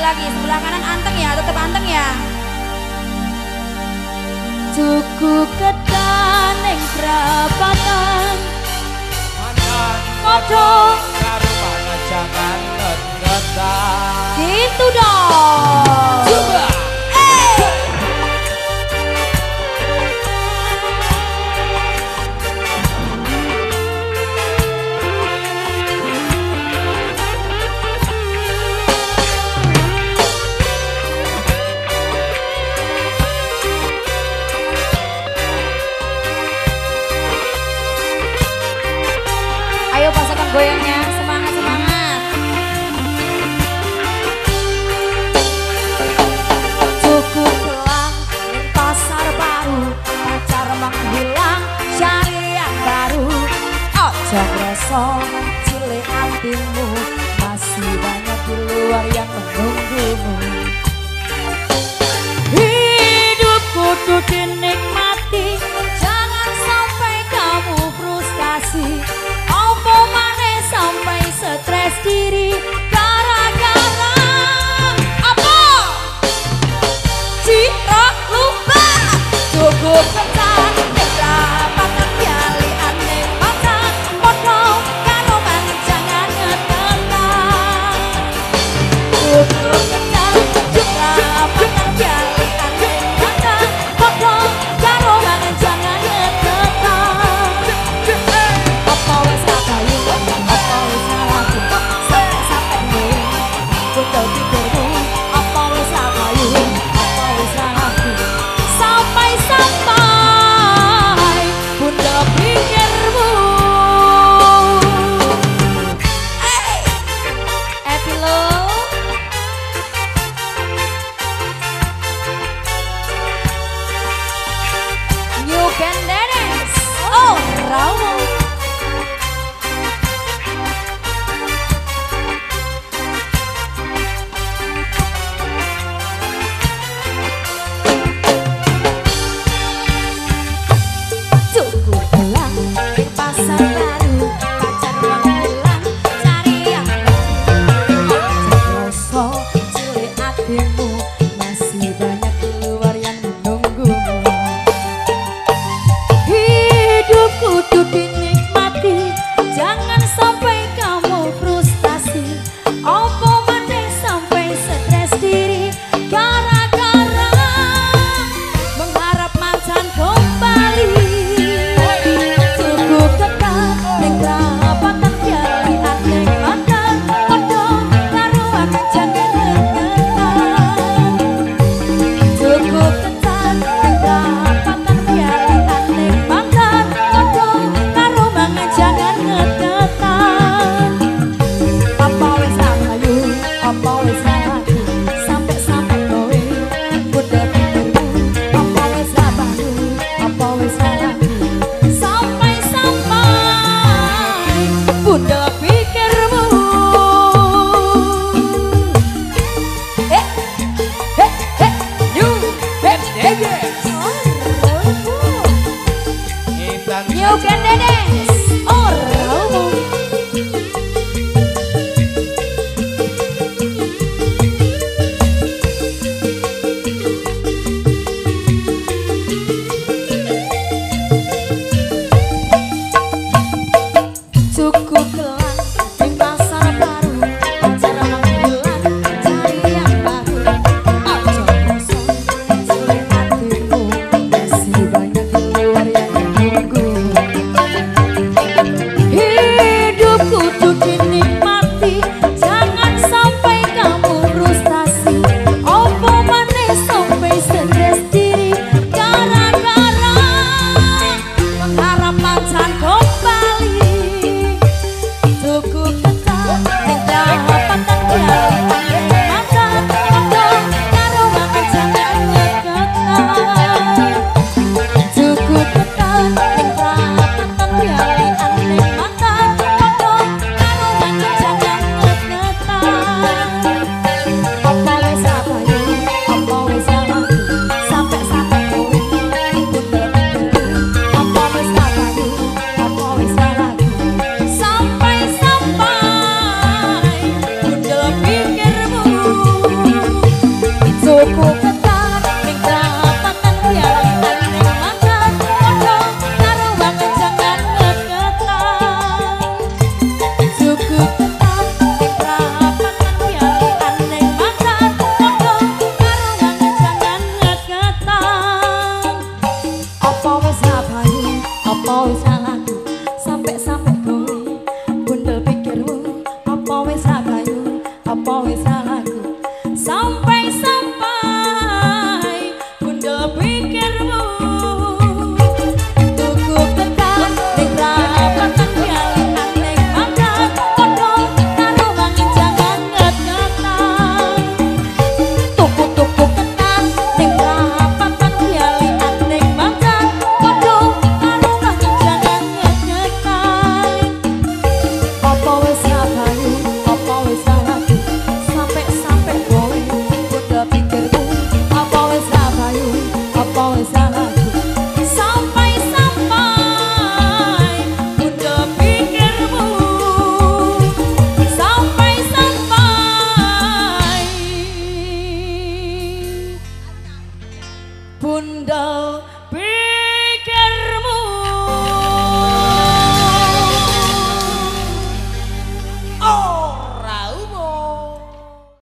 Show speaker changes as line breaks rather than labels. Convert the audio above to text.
lagi. Sebelah kanan anteng ya, tetap anteng ya. Tuku ketan ning prapatan.
Pocong karo mana jangan nget-ngetan.
Gitu dong.
Coba.
Ayo pasukan goyangnya, semangat semangat. Cukup pulang di pasar baru, pacar menghilang cari yang baru. Ojo ngerasa cilik hatimu, masih banyak di luar yang menunggumu. Hidup kudu dinikmati, jangan sampai kamu frustasi. Apa maneh sampai stres diri gara-gara apa? Citra lupa cukup ketan pendapatan biali aneh pacar potong karo banget jangan ngetekan. Cukup ketan pendapatan biali aneh pacar potong karo banget jangan ngetekan. Apa wes kayu, apa wes laku, sampai gue kudu pikirmu. Apa wes kayu, apa wes laku, sampai kudu pikirmu. Epilog. New Band Dance. Oh, Rawo. Cukup pulang di pasar baru, pacar menghilang cari yang baru. Ojo cilik hatimu, masih banyak di luar yang menunggumu. Hidup kudu dinikmati, jangan sampai kamu frustasi. Apa maneh sampai stres diri gara-gara mengharap mancan kembali. Cukup tetap ning prapatan biali aneh mantan kodong karo akan jangan ngetekan. Cukup tetap ning prapatan biali aneh mantan kodong karo mangan jangan ngetekan. Apa wes kayu, apa wes laku, sampai kowe kudu pikirmu. Apa wes baru, apa wes laku, sampai kudu pikirmu. New Band Dance. New Band Dance. Oh, Rawo. Cukup kelang